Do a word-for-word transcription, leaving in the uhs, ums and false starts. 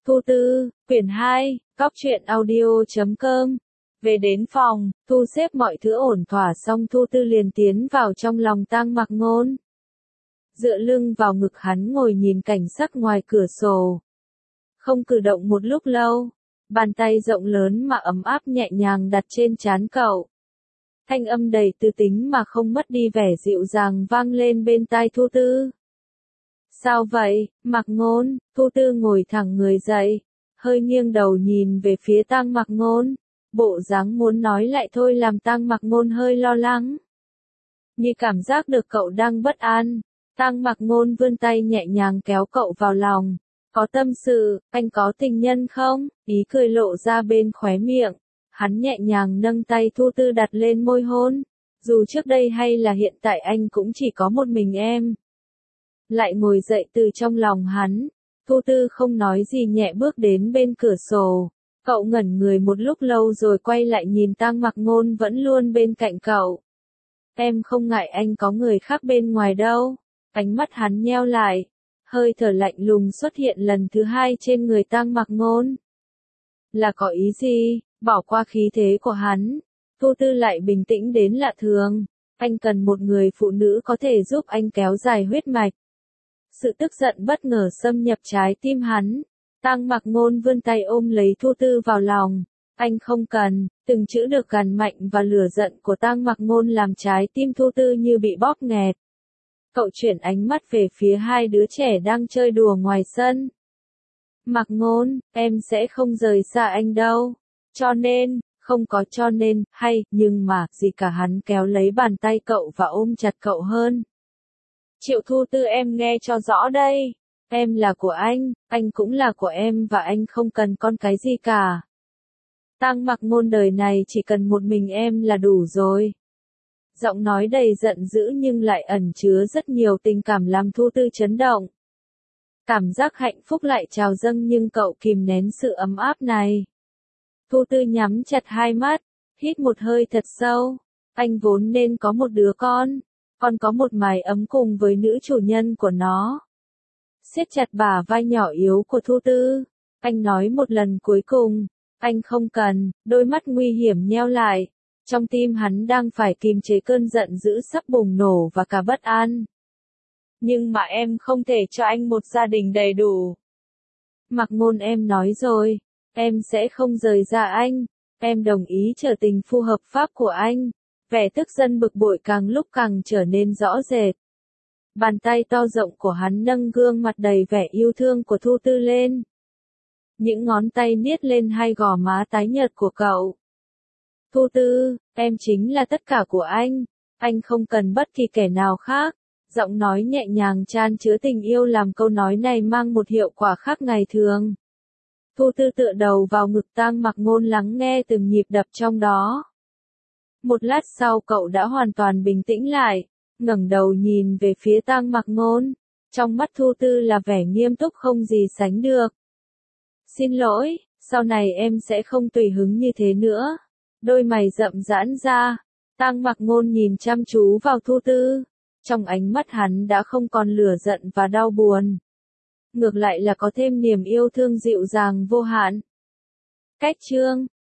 Thu Tư, quyển hai, cóc truyện audio chấm com. Về đến phòng, thu xếp mọi thứ ổn thỏa xong Thu Tư liền tiến vào trong lòng Tang Mặc Ngôn. Dựa lưng vào ngực hắn ngồi nhìn cảnh sắc ngoài cửa sổ. Không cử động một lúc lâu, bàn tay rộng lớn mà ấm áp nhẹ nhàng đặt trên trán cậu. Thanh âm đầy tư tính mà không mất đi vẻ dịu dàng vang lên bên tai Thu Tư. Sao vậy, Mặc Ngôn? Thu Tư ngồi thẳng người dậy, hơi nghiêng đầu nhìn về phía Tang Mặc Ngôn, bộ dáng muốn nói lại thôi làm Tang Mặc Ngôn hơi lo lắng. Như cảm giác được cậu đang bất an, Tang Mặc Ngôn vươn tay nhẹ nhàng kéo cậu vào lòng. Có tâm sự, anh có tình nhân không? Ý cười lộ ra bên khóe miệng. Hắn nhẹ nhàng nâng tay Thu Tư đặt lên môi hôn. Dù trước đây hay là hiện tại anh cũng chỉ có một mình em. Lại ngồi dậy từ trong lòng hắn. Thu Tư không nói gì nhẹ bước đến bên cửa sổ. Cậu ngẩn người một lúc lâu rồi quay lại nhìn Tang Mặc Ngôn vẫn luôn bên cạnh cậu. Em không ngại anh có người khác bên ngoài đâu. Ánh mắt hắn nheo lại. Hơi thở lạnh lùng xuất hiện lần thứ hai trên người Tang Mặc Ngôn. Là có ý gì? Bỏ qua khí thế của hắn. Thu Tư lại bình tĩnh đến lạ thường. Anh cần một người phụ nữ có thể giúp anh kéo dài huyết mạch. Sự tức giận bất ngờ xâm nhập trái tim hắn. Tang Mặc Ngôn vươn tay ôm lấy Thu Tư vào lòng. Anh không cần, từng chữ được gằn mạnh và lửa giận của Tang Mặc Ngôn làm trái tim Thu Tư như bị bóp nghẹt. Cậu chuyển ánh mắt về phía hai đứa trẻ đang chơi đùa ngoài sân. Mặc Ngôn, em sẽ không rời xa anh đâu. Cho nên, không có cho nên, hay, nhưng mà, gì cả hắn kéo lấy bàn tay cậu và ôm chặt cậu hơn. Triệu Thu Tư em nghe cho rõ đây. Em là của anh, anh cũng là của em và anh không cần con cái gì cả. Tang Mặc Ngôn đời này chỉ cần một mình em là đủ rồi. Giọng nói đầy giận dữ nhưng lại ẩn chứa rất nhiều tình cảm làm Thu Tư chấn động. Cảm giác hạnh phúc lại trào dâng nhưng cậu kìm nén sự ấm áp này. Thu Tư nhắm chặt hai mắt, hít một hơi thật sâu. Anh vốn nên có một đứa con, còn có một mái ấm cùng với nữ chủ nhân của nó. Siết chặt bả vai nhỏ yếu của Thu Tư, anh nói một lần cuối cùng, anh không cần, đôi mắt nguy hiểm nheo lại. Trong tim hắn đang phải kìm chế cơn giận dữ sắp bùng nổ và cả bất an. Nhưng mà em không thể cho anh một gia đình đầy đủ. Mặc Ngôn em nói rồi, em sẽ không rời xa anh, em đồng ý trở tình phu hợp pháp của anh. Vẻ tức giận bực bội càng lúc càng trở nên rõ rệt. Bàn tay to rộng của hắn nâng gương mặt đầy vẻ yêu thương của Thu Tư lên. Những ngón tay niết lên hai gò má tái nhợt của cậu. Thu Tư, em chính là tất cả của anh, anh không cần bất kỳ kẻ nào khác. Giọng nói nhẹ nhàng chan chứa tình yêu làm câu nói này mang một hiệu quả khác ngày thường. Thu Tư tựa đầu vào ngực Tang Mặc Ngôn lắng nghe từng nhịp đập trong đó. Một lát sau cậu đã hoàn toàn bình tĩnh lại, ngẩng đầu nhìn về phía Tang Mặc Ngôn. Trong mắt Thu Tư là vẻ nghiêm túc không gì sánh được. Xin lỗi, sau này em sẽ không tùy hứng như thế nữa. Đôi mày rậm giãn ra, Tang Mặc Ngôn nhìn chăm chú vào Thu Tư. Trong ánh mắt hắn đã không còn lửa giận và đau buồn. Ngược lại là có thêm niềm yêu thương dịu dàng vô hạn. Cách chương